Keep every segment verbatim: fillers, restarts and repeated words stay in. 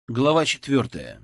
Глава четвертая.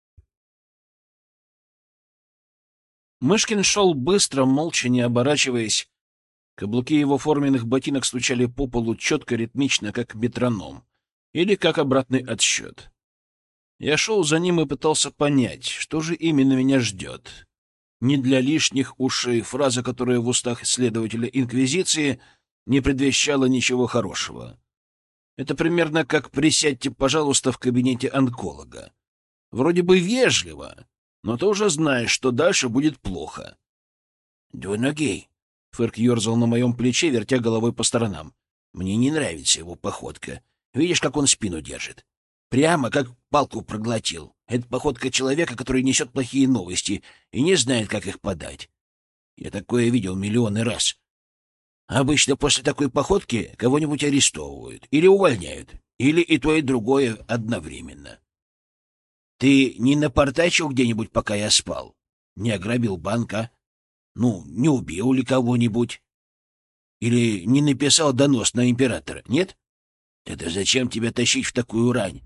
Мышкин шел быстро, молча, не оборачиваясь. Каблуки его форменных ботинок стучали по полу четко, ритмично, как метроном, или как обратный отсчет. Я шел за ним и пытался понять, что же именно меня ждет. Не для лишних ушей фраза, которая в устах следователя Инквизиции не предвещала ничего хорошего. Это примерно как «присядьте, пожалуйста, в кабинете онколога». Вроде бы вежливо, но ты уже знаешь, что дальше будет плохо. «Двуногий», — Фырк ерзал на моем плече, вертя головой по сторонам. «Мне не нравится его походка. Видишь, как он спину держит? Прямо как палку проглотил. Это походка человека, который несет плохие новости и не знает, как их подать. Я такое видел миллионы раз. Обычно после такой походки кого-нибудь арестовывают или увольняют, или и то, и другое одновременно. Ты не напортачил где-нибудь, пока я спал? Не ограбил банка? Ну, не убил ли кого-нибудь? Или не написал донос на императора, нет? Тогда зачем тебя тащить в такую рань?»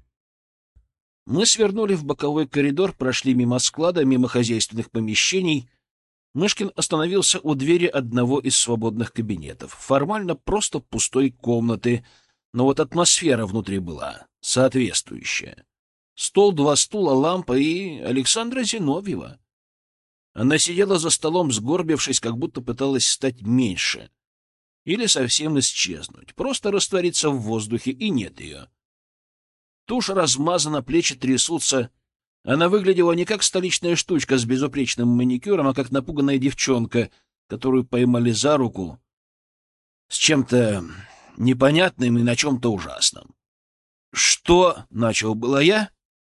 Мы свернули в боковой коридор, прошли мимо склада, мимо хозяйственных помещений. Мышкин остановился у двери одного из свободных кабинетов. Формально просто пустой комнаты, но вот атмосфера внутри была соответствующая. Стол, два стула, лампа и Александра Зиновьева. Она сидела за столом, сгорбившись, как будто пыталась стать меньше. Или совсем исчезнуть, просто раствориться в воздухе, и нет ее. Тушь размазана, плечи трясутся. Она выглядела не как столичная штучка с безупречным маникюром, а как напуганная девчонка, которую поймали за руку с чем-то непонятным и на чем-то ужасном. «Что?» — начал было я.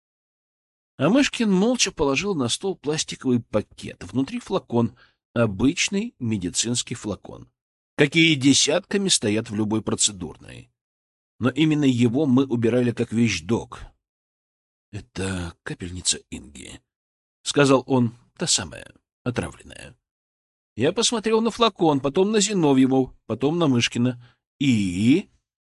А Мышкин молча положил на стол пластиковый пакет. Внутри флакон, обычный медицинский флакон, какие десятками стоят в любой процедурной. Но именно его мы убирали как вещдок. — Это капельница Инги, — сказал он, — та самая, отравленная. Я посмотрел на флакон, потом на Зиновьеву, потом на Мышкина. И...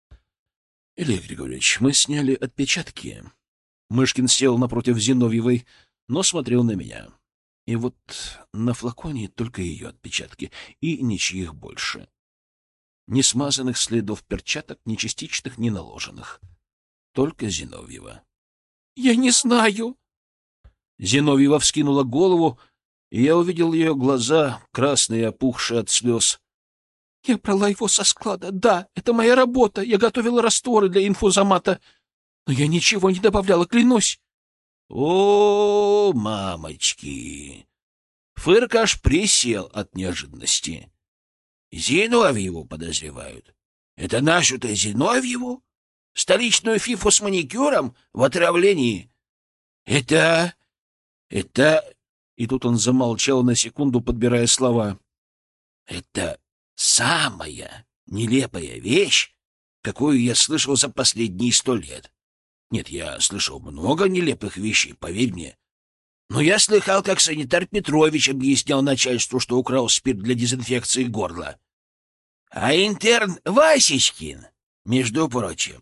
— Илья Григорьевич, мы сняли отпечатки. Мышкин сел напротив Зиновьевой, но смотрел на меня. И вот на флаконе только ее отпечатки, и ничьих больше. Ни смазанных следов перчаток, ни частичных, ни наложенных. Только Зиновьева. — Я не знаю. Зиновьева вскинула голову, и я увидел ее глаза, красные, опухшие от слез. — Я брала его со склада. Да, это моя работа. Я готовила растворы для инфузомата. Но я ничего не добавляла, клянусь. — О, мамочки! Фырк аж присел от неожиданности. Зиновьеву подозревают. Это нашу-то Зиновьеву? Столичную фифу с маникюром в отравлении? Это... это... И тут он замолчал на секунду, подбирая слова. Это самая нелепая вещь, какую я слышал за последние сто лет. Нет, я слышал много нелепых вещей, поверь мне. Но я слыхал, как санитар Петрович объяснял начальству, что украл спирт для дезинфекции горла. А интерн Васечкин, между прочим,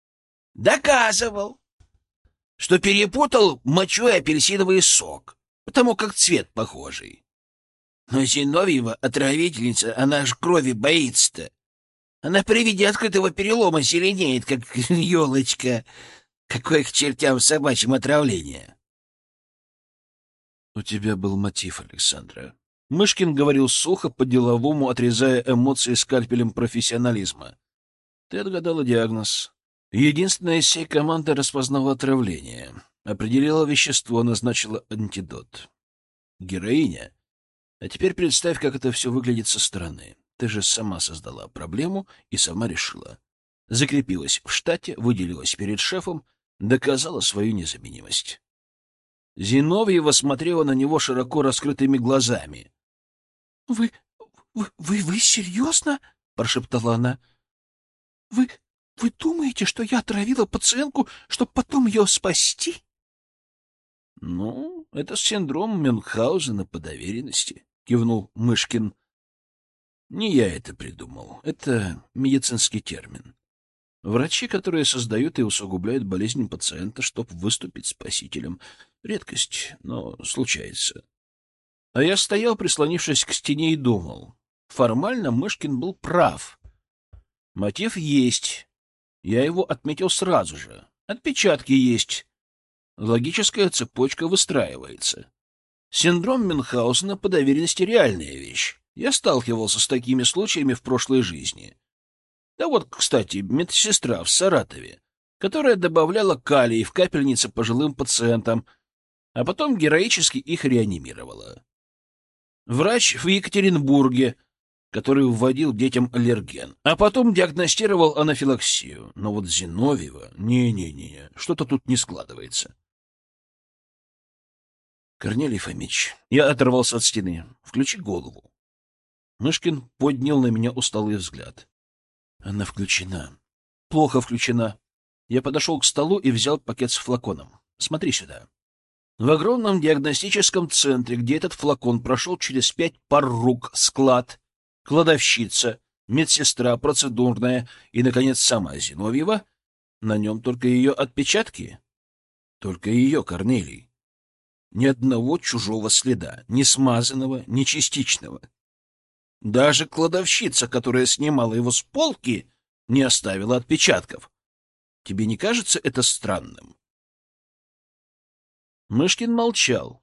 доказывал, что перепутал мочу и апельсиновый сок, потому как цвет похожий. Но Зиновьева, отравительница, она ж крови боится-то. Она при виде открытого перелома зеленеет, как елочка. Какое к чертям собачьим отравление? — У тебя был мотив, Александра. Мышкин говорил сухо, по-деловому, отрезая эмоции скальпелем профессионализма. Ты отгадала диагноз. Единственная из всей команды распознала отравление, определила вещество, назначила антидот. Героиня. А теперь представь, как это все выглядит со стороны. Ты же сама создала проблему и сама решила. Закрепилась в штате, выделилась перед шефом, доказала свою незаменимость. Зиновьева смотрела на него широко раскрытыми глазами. — Вы... вы... вы... вы серьезно? — прошептала она. — Вы... вы думаете, что я отравила пациентку, чтобы потом ее спасти? — Ну, это синдром Мюнхгаузена по доверенности, — кивнул Мышкин. — Не я это придумал. Это медицинский термин. Врачи, которые создают и усугубляют болезнь пациента, чтобы выступить спасителем. Редкость, но случается. А я стоял, прислонившись к стене, и думал. Формально Мышкин был прав. Мотив есть. Я его отметил сразу же. Отпечатки есть. Логическая цепочка выстраивается. Синдром Мюнхгаузена по доверенности реальная вещь. Я сталкивался с такими случаями в прошлой жизни. Да вот, кстати, медсестра в Саратове, которая добавляла калий в капельницы пожилым пациентам, а потом героически их реанимировала. Врач в Екатеринбурге, который вводил детям аллерген, а потом диагностировал анафилаксию. Но вот Зиновьева... Не-не-не, что-то тут не складывается. Корнелий Фомич, я оторвался от стены. Включи голову. Мышкин поднял на меня усталый взгляд. Она включена. Плохо включена. Я подошел к столу и взял пакет с флаконом. Смотри сюда. В огромном диагностическом центре, где этот флакон прошел через пять пар рук, склад, кладовщица, медсестра, процедурная и, наконец, сама Зиновьева, на нем только ее отпечатки. Только ее, Корнелий. Ни одного чужого следа, ни смазанного, ни частичного. Даже кладовщица, которая снимала его с полки, не оставила отпечатков. Тебе не кажется это странным? Мышкин молчал.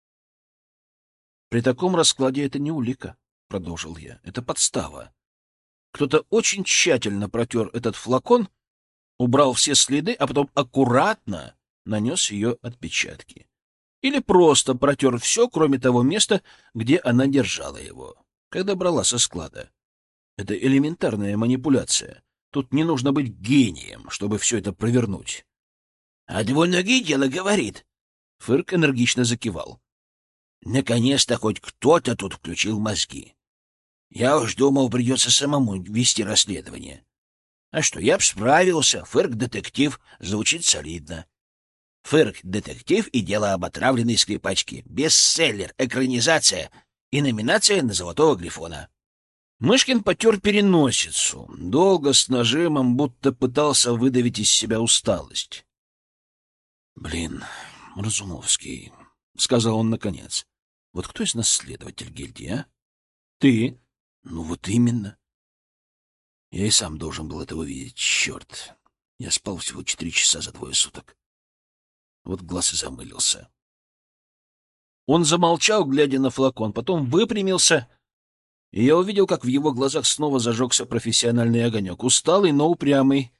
При таком раскладе это не улика, продолжил я. Это подстава. Кто-то очень тщательно протер этот флакон, убрал все следы, а потом аккуратно нанес ее отпечатки. Или просто протер все, кроме того места, где она держала его, когда брала со склада. Это элементарная манипуляция. Тут не нужно быть гением, чтобы все это провернуть. — А двуногий дело говорит. Фырк энергично закивал. — Наконец-то хоть кто-то тут включил мозги. Я уж думал, придется самому вести расследование. А что, я б справился. Фырк-детектив звучит солидно. Фырк-детектив и дело об отравленной скрипачке. Бестселлер, экранизация и номинация на Золотого Грифона. Мышкин потер переносицу, долго с нажимом, будто пытался выдавить из себя усталость. — Блин, Разумовский, — сказал он наконец, — вот кто из нас следователь гильдии, а? — Ты. — Ну вот именно. Я и сам должен был это увидеть. Черт, я спал всего четыре часа за двое суток. Вот глаз и замылился. Он замолчал, глядя на флакон, потом выпрямился, и я увидел, как в его глазах снова зажегся профессиональный огонек. Усталый, но упрямый.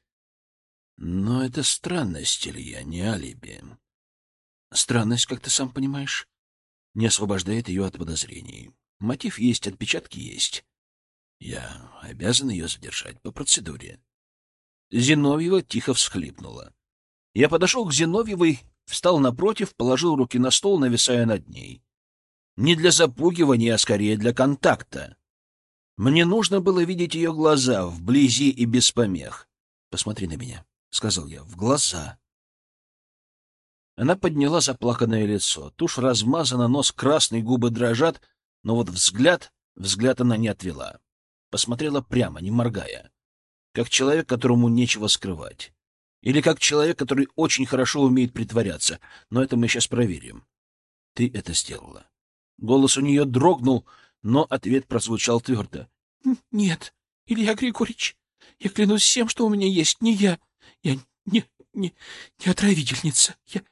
Но это странность, Илья, не алиби. Странность, как ты сам понимаешь, не освобождает ее от подозрений. Мотив есть, отпечатки есть. Я обязан ее задержать по процедуре. Зиновьева тихо всхлипнула. Я подошел к Зиновьевой, встал напротив, положил руки на стол, нависая над ней. Не для запугивания, а скорее для контакта. Мне нужно было видеть ее глаза, вблизи и без помех. — Посмотри на меня, — сказал я, — в глаза. Она подняла заплаканное лицо. Тушь размазана, нос красный, губы дрожат, но вот взгляд, взгляд она не отвела. Посмотрела прямо, не моргая. Как человек, которому нечего скрывать. Или как человек, который очень хорошо умеет притворяться. Но это мы сейчас проверим. Ты это сделала. Голос у нее дрогнул, но ответ прозвучал твердо. — Нет, Илья Григорьевич, я клянусь всем, что у меня есть. Не я. Я не, не, не отравительница. Я,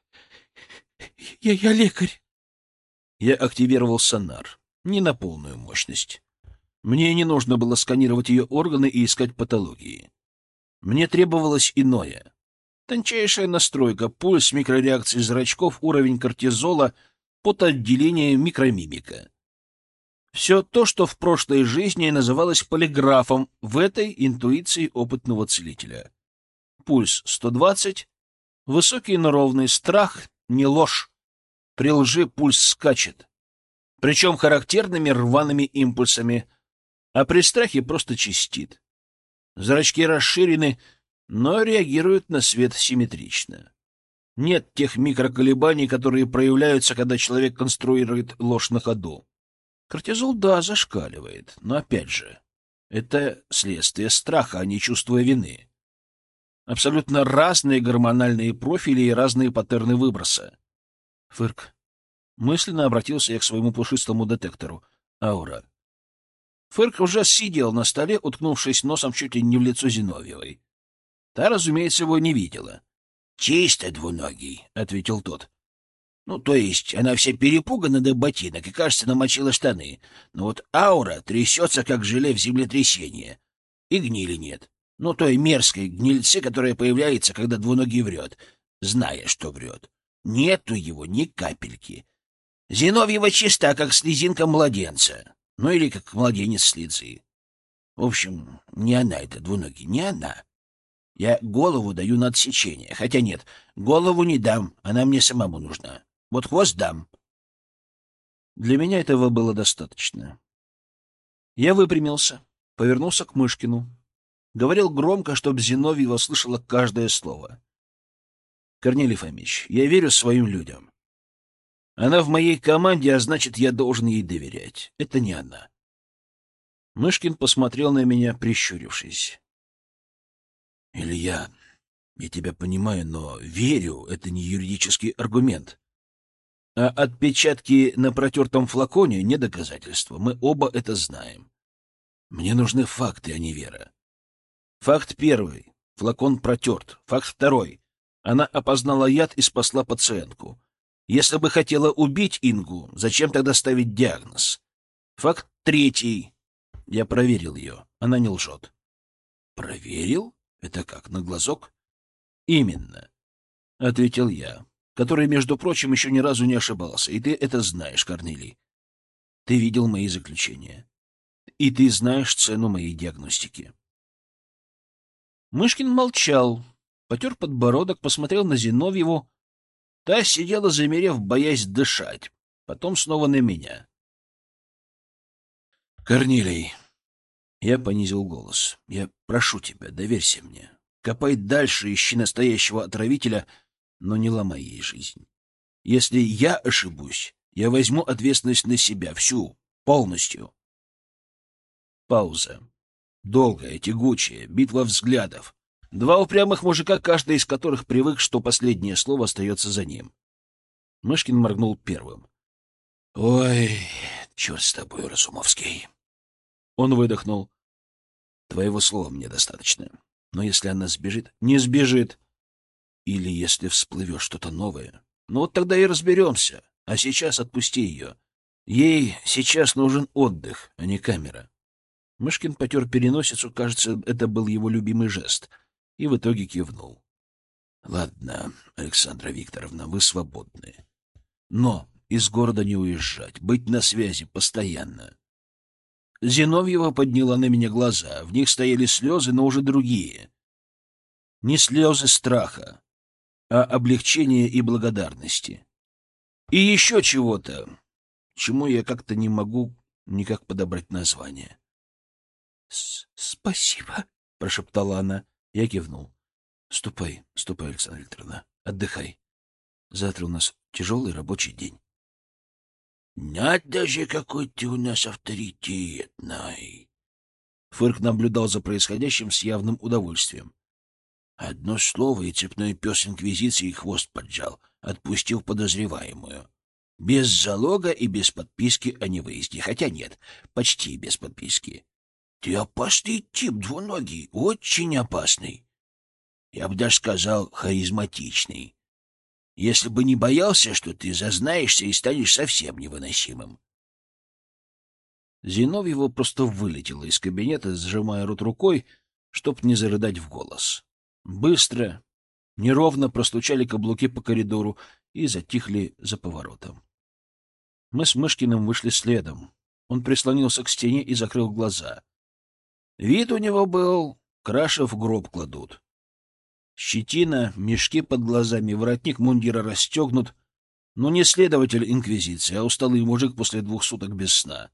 я, я лекарь. Я активировал сонар. Не на полную мощность. Мне не нужно было сканировать ее органы и искать патологии. Мне требовалось иное. Тончайшая настройка, пульс, микрореакции зрачков, уровень кортизола, потоотделение, микромимика. Все то, что в прошлой жизни называлось полиграфом, в этой интуиции опытного целителя. Пульс сто двадцать, высокий, но ровный, страх — не ложь. При лжи пульс скачет, причем характерными рваными импульсами, а при страхе просто чистит. Зрачки расширены, но реагируют на свет симметрично. Нет тех микроколебаний, которые проявляются, когда человек конструирует ложь на ходу. Кортизол, да, зашкаливает, но опять же, это следствие страха, а не чувство вины. Абсолютно разные гормональные профили и разные паттерны выброса. Фырк. Мысленно обратился я к своему пушистому детектору. Аура. Фырк уже сидел на столе, уткнувшись носом чуть ли не в лицо Зиновьевой. Та, разумеется, его не видела. — Чисто двуногий, — ответил тот. — Ну, то есть она вся перепугана до ботинок и, кажется, намочила штаны. Но вот аура трясется, как желе в землетрясении. И гнили нет. Ну, той мерзкой гнильцы, которая появляется, когда двуногий врет, зная, что врет. Нету его ни капельки. Зиновьева чиста, как слезинка младенца. Ну, или как младенец слезы. В общем, не она это, двуногий, не она. Я голову даю на отсечение. Хотя нет, голову не дам, она мне самому нужна. Вот хвост дам. Для меня этого было достаточно. Я выпрямился, повернулся к Мышкину. Говорил громко, чтобы Зиновьева слышала каждое слово. Корнелий Фомич, я верю своим людям. Она в моей команде, а значит, я должен ей доверять. Это не она. Мышкин посмотрел на меня, прищурившись. Илья, я тебя понимаю, но верю — это не юридический аргумент. А отпечатки на протертом флаконе — не доказательство. Мы оба это знаем. Мне нужны факты, а не вера. Факт первый. Флакон протерт. Факт второй. Она опознала яд и спасла пациентку. Если бы хотела убить Ингу, зачем тогда ставить диагноз? Факт третий. Я проверил ее. Она не лжет. Проверил? Это как, на глазок? Именно, — ответил я, который, между прочим, еще ни разу не ошибался. И ты это знаешь, Корнелий. Ты видел мои заключения. И ты знаешь цену моей диагностики. Мышкин молчал, потер подбородок, посмотрел на Зиновьеву. Та сидела, замерев, боясь дышать. Потом снова на меня. — Корнелий, я понизил голос. Я прошу тебя, доверься мне. Копай дальше, ищи настоящего отравителя, но не ломай ей жизнь. Если я ошибусь, я возьму ответственность на себя, всю, полностью. Пауза. Долгая, тягучая, битва взглядов. Два упрямых мужика, каждый из которых привык, что последнее слово остается за ним. Мышкин моргнул первым. — Ой, черт с тобой, Разумовский. Он выдохнул. — Твоего слова мне достаточно. Но если она сбежит... — Не сбежит. Или если всплывет что-то новое. Ну вот тогда и разберемся. А сейчас отпусти ее. Ей сейчас нужен отдых, а не камера. Мышкин потер переносицу, кажется, это был его любимый жест, и в итоге кивнул. — Ладно, Александра Викторовна, вы свободны. Но из города не уезжать, быть на связи постоянно. Зиновьева подняла на меня глаза. В них стояли слезы, но уже другие. Не слезы страха, а облегчения и благодарности. И еще чего-то, чему я как-то не могу никак подобрать название. — Спасибо, — прошептала она. Я кивнул. — Ступай, ступай, Александра Викторовна, отдыхай. Завтра у нас тяжелый рабочий день. — Надо же, какой ты у нас авторитетный! Фырк наблюдал за происходящим с явным удовольствием. Одно слово, и цепной пес Инквизиции хвост поджал, отпустил подозреваемую. Без залога и без подписки о невыезде. Хотя нет, почти без подписки. Ты опасный тип, двуногий, очень опасный. Я бы даже сказал, харизматичный. Если бы не боялся, что ты зазнаешься и станешь совсем невыносимым. Зиновьева просто вылетела из кабинета, сжимая рот рукой, чтоб не зарыдать в голос. Быстро, неровно простучали каблуки по коридору и затихли за поворотом. Мы с Мышкиным вышли следом. Он прислонился к стене и закрыл глаза. Вид у него был, краши в гроб кладут. Щетина, мешки под глазами, воротник мундира расстегнут. Но не следователь Инквизиции, а усталый мужик после двух суток без сна.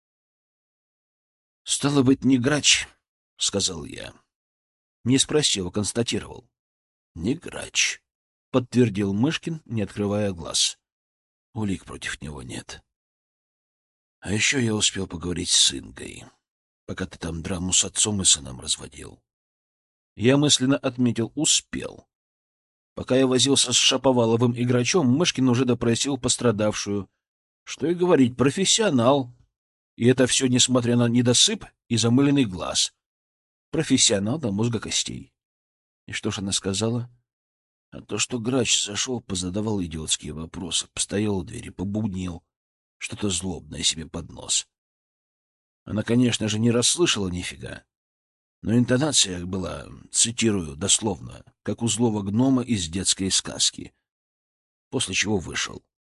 — Стало быть, не грач, — сказал я. Не спросил, а констатировал. — Не грач, — подтвердил Мышкин, не открывая глаз. Улик против него нет. А еще я успел поговорить с Ингой, пока ты там драму с отцом и сыном разводил. Я мысленно отметил «успел». Пока я возился с Шаповаловым игрочом, Мышкин уже допросил пострадавшую. Что и говорить, профессионал. И это все несмотря на недосып и замыленный глаз. Профессионал до мозга костей. И что ж она сказала? А то, что грач зашел, позадавал идиотские вопросы, постоял у двери, побубнил что-то злобное себе под нос. Она, конечно же, не расслышала нифига, но интонация была, цитирую дословно, как у злого гнома из детской сказки, после чего вышел.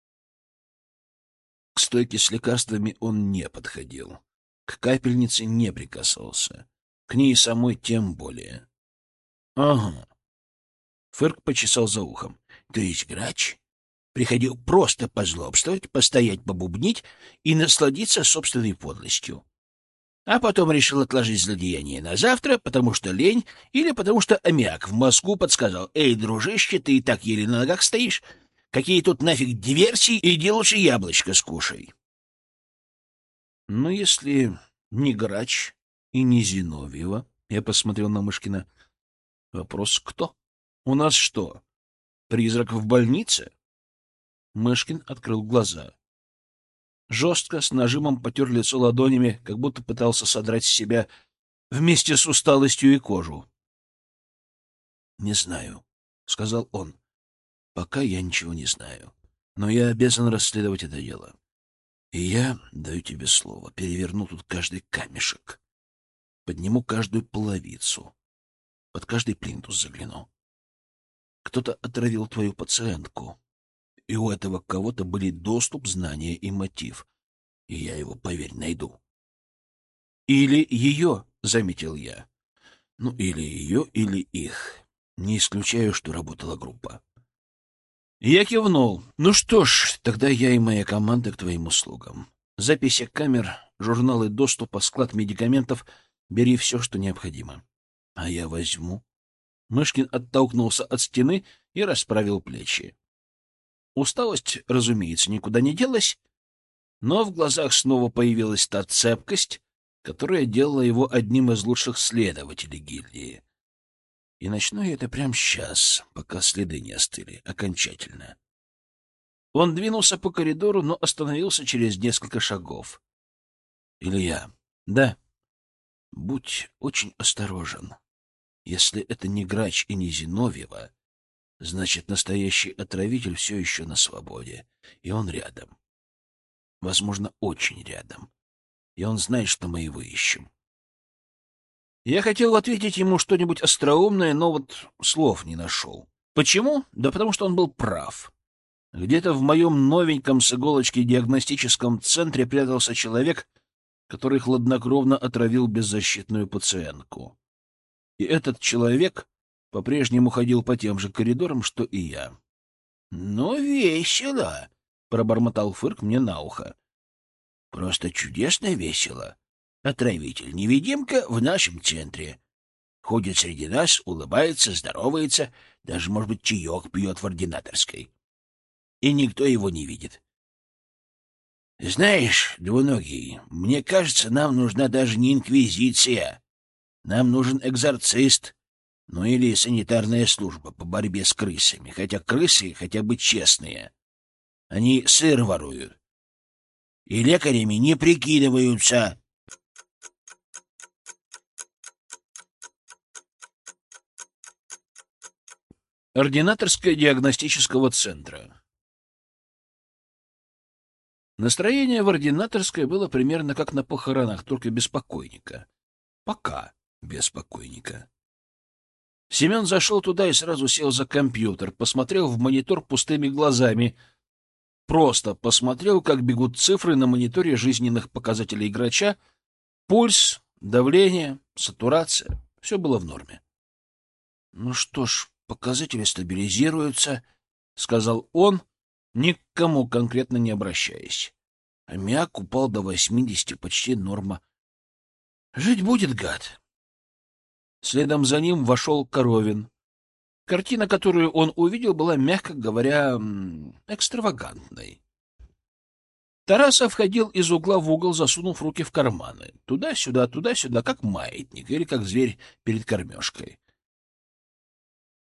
К стойке с лекарствами он не подходил, к капельнице не прикасался, к ней самой тем более. — Ага. Фырк почесал за ухом. — То есть грач приходил просто позлобствовать, постоять, побубнить и насладиться собственной подлостью. А потом решил отложить злодеяние на завтра, потому что лень или потому что аммиак в мозгу подсказал: «Эй, дружище, ты и так еле на ногах стоишь. Какие тут нафиг диверсии? Иди лучше яблочко скушай». Ну, если не грач и не Зиновьева, я посмотрел на Мышкина. Вопрос кто? У нас что, призрак в больнице? Мышкин открыл глаза. Жестко, с нажимом потер лицо ладонями, как будто пытался содрать с себя вместе с усталостью и кожу. — Не знаю, — сказал он. — Пока я ничего не знаю. Но я обязан расследовать это дело. И я, даю тебе слово, переверну тут каждый камешек. Подниму каждую половицу. Под каждый плинтус загляну. Кто-то отравил твою пациентку. И у этого кого-то были доступ, знания и мотив. И я его, поверь, найду. Или ее, — заметил я. Ну, или ее, или их. Не исключаю, что работала группа. Я кивнул. Ну что ж, тогда я и моя команда к твоим услугам. Записи камер, журналы доступа, склад медикаментов. Бери все, что необходимо. А я возьму. Мышкин оттолкнулся от стены и расправил плечи. Усталость, разумеется, никуда не делась, но в глазах снова появилась та цепкость, которая делала его одним из лучших следователей гильдии. И начну я это прямо сейчас, пока следы не остыли, окончательно. Он двинулся по коридору, но остановился через несколько шагов. — Илья, да, будь очень осторожен. Если это не Грач и не Зиновьева, значит, настоящий отравитель все еще на свободе, и он рядом. Возможно, очень рядом. И он знает, что мы его ищем. Я хотел ответить ему что-нибудь остроумное, но вот слов не нашел. Почему? Да потому что он был прав. Где-то в моем новеньком с иголочки диагностическом центре прятался человек, который хладнокровно отравил беззащитную пациентку. И этот человек по-прежнему ходил по тем же коридорам, что и я. — Ну, весело, — пробормотал Фырк мне на ухо. — Просто чудесно весело. Отравитель-невидимка в нашем центре. Ходит среди нас, улыбается, здоровается, даже, может быть, чаек пьет в ординаторской. И никто его не видит. Знаешь, двуногий, мне кажется, нам нужна даже не инквизиция. Нам нужен экзорцист, ну или санитарная служба по борьбе с крысами, хотя крысы хотя бы честные. Они сыр воруют. И лекарями не прикидываются. Ординаторская диагностического центра. Настроение в ординаторской было примерно как на похоронах, только без покойника. Пока без покойника. Семен зашел туда и сразу сел за компьютер, посмотрел в монитор пустыми глазами. Просто посмотрел, как бегут цифры на мониторе жизненных показателей грача. Пульс, давление, сатурация. Все было в норме. — Ну что ж, показатели стабилизируются, — сказал он, ни к кому конкретно не обращаясь. Аммиак упал до восьмидесяти, почти норма. Жить будет, гад. Следом за ним вошел Коровин. Картина, которую он увидел, была, мягко говоря, экстравагантной. Тарасов ходил из угла в угол, засунув руки в карманы. Туда-сюда, туда-сюда, как маятник или как зверь перед кормежкой.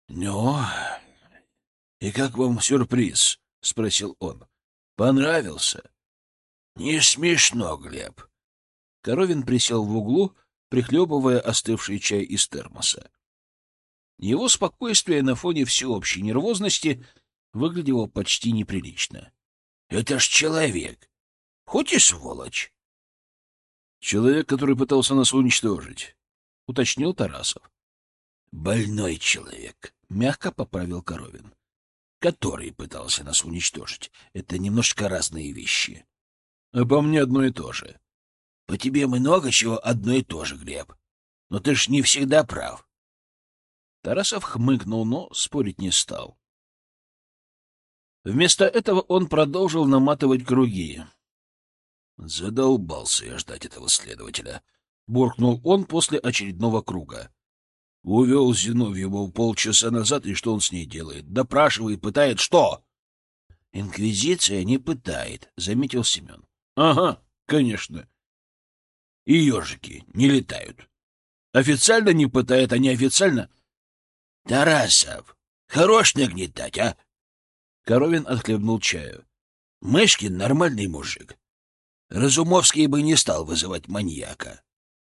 — Ну, и как вам сюрприз? — спросил он. — Понравился? — Не смешно, Глеб. Коровин присел в углу, прихлебывая остывший чай из термоса. Его спокойствие на фоне всеобщей нервозности выглядело почти неприлично. — Это ж человек, хоть и сволочь. — Человек, который пытался нас уничтожить, — уточнил Тарасов. — Больной человек, — мягко поправил Коровин. — Который пытался нас уничтожить. Это немножко разные вещи. — А по мне одно и то же. — По тебе много чего одно и то же, Глеб. Но ты ж не всегда прав. Тарасов хмыкнул, но спорить не стал. Вместо этого он продолжил наматывать круги. «Задолбался я ждать этого следователя», — буркнул он после очередного круга. «Увел Зиновьеву полчаса назад, и что он с ней делает? Допрашивает, пытает, что?» «Инквизиция не пытает», — заметил Семен. «Ага, конечно. И ежики не летают. Официально не пытает, а неофициально...» «Тарасов, хорош нагнетать, а?» Коровин отхлебнул чаю. «Мышкин нормальный мужик. Разумовский бы не стал вызывать маньяка».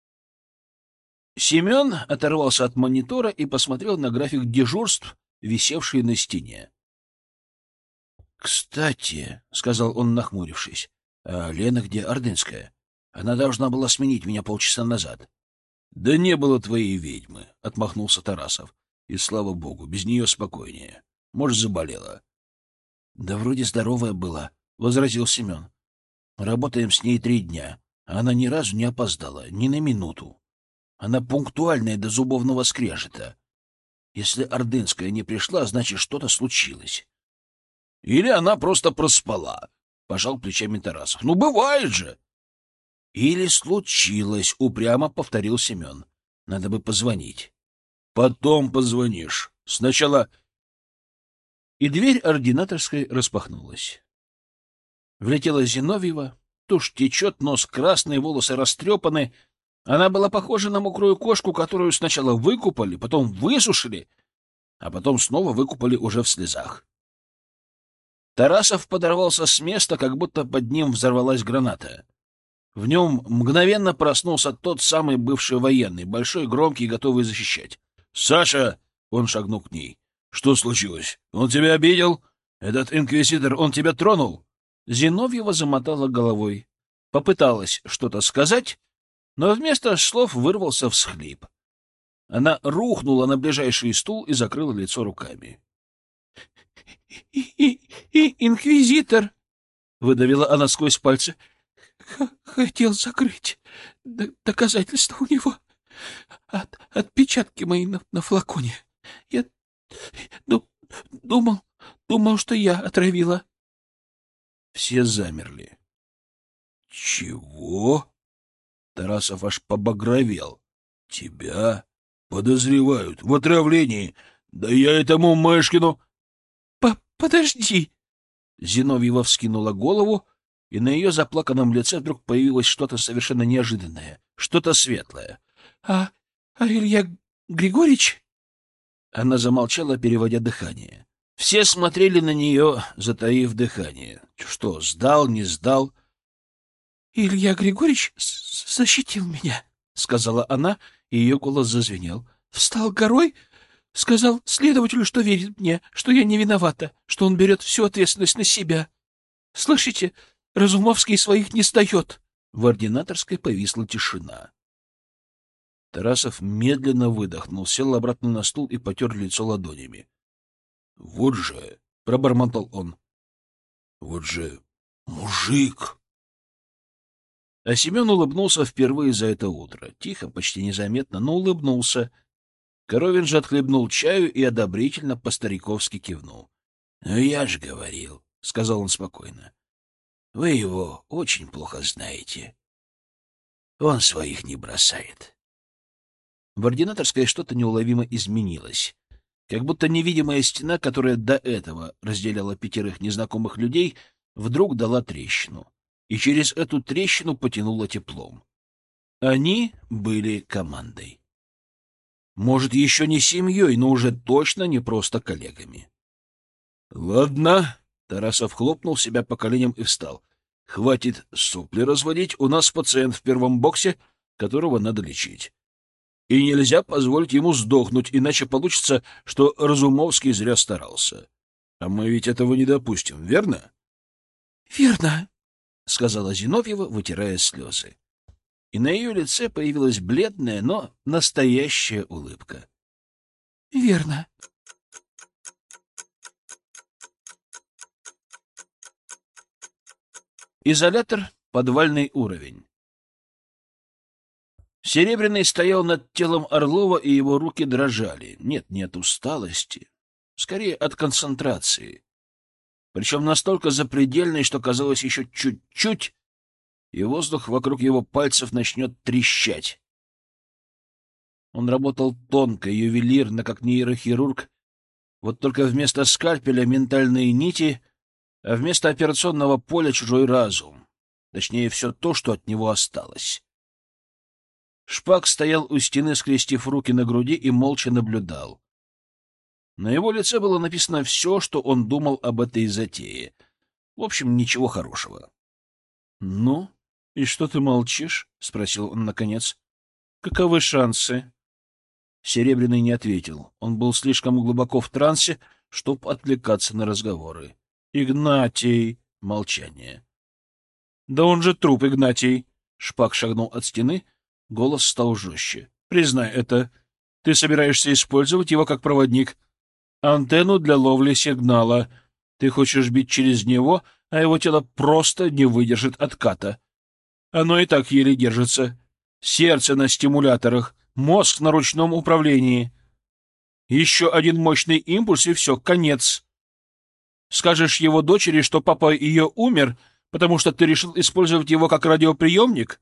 Семен оторвался от монитора и посмотрел на график дежурств, висевший на стене. «Кстати», — сказал он, нахмурившись, — «а Лена где, Ордынская? Она должна была сменить меня полчаса назад». «Да не было твоей ведьмы», — отмахнулся Тарасов. «И слава богу, без нее спокойнее. Может, заболела». «Да вроде здоровая была», — возразил Семен. «Работаем с ней три дня, а она ни разу не опоздала, ни на минуту. Она пунктуальная до зубовного скрежета. Если Ордынская не пришла, значит, что-то случилось». «Или она просто проспала», — пожал плечами Тарасов. «Ну, бывает же». «Или случилось», — упрямо повторил Семен. «Надо бы позвонить». «Потом позвонишь. Сначала...» И дверь ординаторской распахнулась. Влетела Зиновьева, тушь течет, нос красный, волосы растрепаны. Она была похожа на мокрую кошку, которую сначала выкупали, потом высушили, а потом снова выкупали уже в слезах. Тарасов подорвался с места, как будто под ним взорвалась граната. В нем мгновенно проснулся тот самый бывший военный, большой, громкий, готовый защищать. «Саша!» — он шагнул к ней. «Что случилось? Он тебя обидел? Этот инквизитор, он тебя тронул?» Зиновьева замотала головой. Попыталась что-то сказать, но вместо слов вырвался всхлип. Она рухнула на ближайший стул и закрыла лицо руками. — И, и, и инквизитор! — выдавила она сквозь пальцы. — Хотел закрыть. Д доказательства у него. От отпечатки мои на, на флаконе. Я ду думал, думал, что я отравила. Все замерли. — Чего? Тарасов аж побагровел. — Тебя подозревают в отравлении. Да я этому Мышкину... — Подожди! Зиновьева вскинула голову, и на ее заплаканном лице вдруг появилось что-то совершенно неожиданное, что-то светлое. — А, а Илья Григорьевич? Она замолчала, переводя дыхание. Все смотрели на нее, затаив дыхание. Что, сдал, не сдал? — Илья Григорьевич защитил меня, — сказала она, и ее голос зазвенел. — Встал горой, сказал следователю, что верит мне, что я не виновата, что он берет всю ответственность на себя. Слышите, Разумовский своих не сдает. В ординаторской повисла тишина. Тарасов медленно выдохнул, сел обратно на стул и потер лицо ладонями. — Вот же, — пробормотал он, — вот же мужик! А Семен улыбнулся впервые за это утро. Тихо, почти незаметно, но улыбнулся. Коровин же отхлебнул чаю и одобрительно по-стариковски кивнул. — Ну, я же говорил, — сказал он спокойно. — Вы его очень плохо знаете. Он своих не бросает. В ординаторской что-то неуловимо изменилось. Как будто невидимая стена, которая до этого разделяла пятерых незнакомых людей, вдруг дала трещину. И через эту трещину потянуло теплом. Они были командой. Может, еще не семьей, но уже точно не просто коллегами. — Ладно. Тарасов хлопнул себя по коленям и встал. — Хватит сопли разводить. У нас пациент в первом боксе, которого надо лечить. И нельзя позволить ему сдохнуть, иначе получится, что Разумовский зря старался. А мы ведь этого не допустим, верно? — Верно, — сказала Зиновьева, вытирая слезы. И на ее лице появилась бледная, но настоящая улыбка. — Верно. Изолятор — подвальный уровень. Серебряный стоял над телом Орлова, и его руки дрожали. Нет, не от усталости, скорее от концентрации. Причем настолько запредельной, что казалось еще чуть-чуть, и воздух вокруг его пальцев начнет трещать. Он работал тонко, ювелирно, как нейрохирург, вот только вместо скальпеля ментальные нити, а вместо операционного поля чужой разум. Точнее, все то, что от него осталось. Шпак стоял у стены, скрестив руки на груди, и молча наблюдал. На его лице было написано все, что он думал об этой затее. В общем, ничего хорошего. — Ну, и что ты молчишь? — спросил он наконец. — Каковы шансы? Серебряный не ответил. Он был слишком глубоко в трансе, чтобы отвлекаться на разговоры. — Игнатий! — молчание. — Да он же труп, Игнатий! Шпак шагнул от стены. Голос стал жестче. — Признай это. Ты собираешься использовать его как проводник. Антенну для ловли сигнала. Ты хочешь бить через него, а его тело просто не выдержит отката. Оно и так еле держится. Сердце на стимуляторах, мозг на ручном управлении. Еще один мощный импульс, и все, конец. Скажешь его дочери, что папа ее умер, потому что ты решил использовать его как радиоприемник?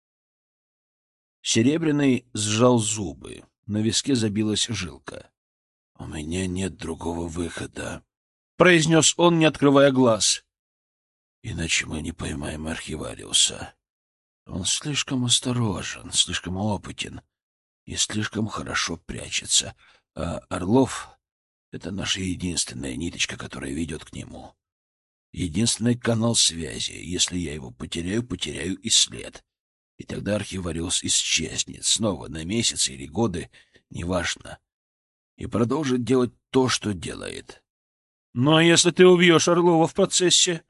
Серебряный сжал зубы. На виске забилась жилка. — У меня нет другого выхода, — произнес он, не открывая глаз. — Иначе мы не поймаем архивариуса. Он слишком осторожен, слишком опытен и слишком хорошо прячется. А Орлов — это наша единственная ниточка, которая ведет к нему. Единственный канал связи. Если я его потеряю, потеряю и след. И тогда архивариус исчезнет снова на месяцы или годы, неважно, и продолжит делать то, что делает. — Ну, а если ты убьешь Орлова в процессе?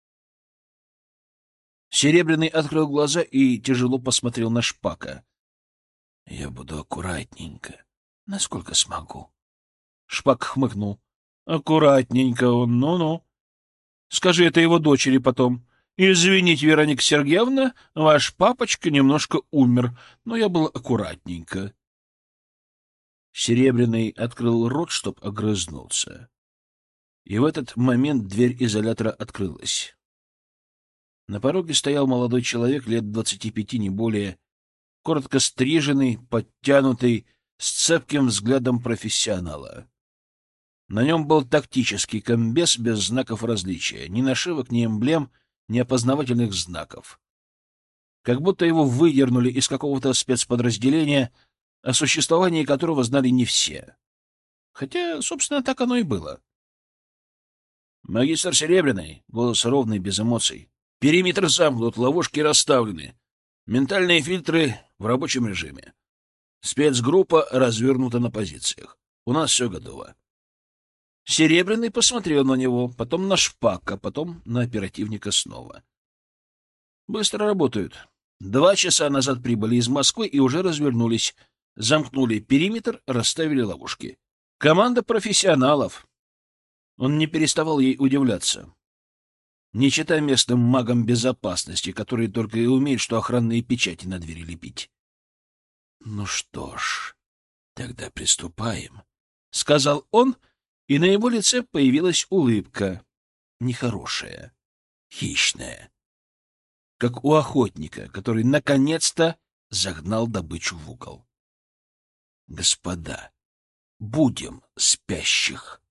Серебряный открыл глаза и тяжело посмотрел на Шпака. — Я буду аккуратненько, насколько смогу. Шпак хмыкнул. — Аккуратненько он, ну-ну. Скажи это его дочери потом. Извините, Вероника Сергеевна, ваш папочка немножко умер, но я был аккуратненько. Серебряный открыл рот, чтоб огрызнуться. И в этот момент дверь изолятора открылась. На пороге стоял молодой человек лет двадцати пяти, не более, коротко стриженный, подтянутый, с цепким взглядом профессионала. На нем был тактический комбез без знаков различия, ни нашивок, ни эмблем, ни опознавательных знаков. Как будто его выдернули из какого-то спецподразделения, о существовании которого знали не все. Хотя, собственно, так оно и было. «Магистр Серебряный», — голос ровный, без эмоций. «Периметр замкнут, ловушки расставлены. Ментальные фильтры в рабочем режиме. Спецгруппа развернута на позициях. У нас все готово». Серебряный посмотрел на него, потом на Шпака, потом на оперативника снова. Быстро работают. Два часа назад прибыли из Москвы и уже развернулись. Замкнули периметр, расставили ловушки. Команда профессионалов. Он не переставал ей удивляться. Не читай местным магам безопасности, которые только и умеют, что охранные печати на двери лепить. — Ну что ж, тогда приступаем, — сказал он, и на его лице появилась улыбка. Нехорошая, хищная. Как у охотника, который наконец-то загнал добычу в угол. — Господа, будем спящих.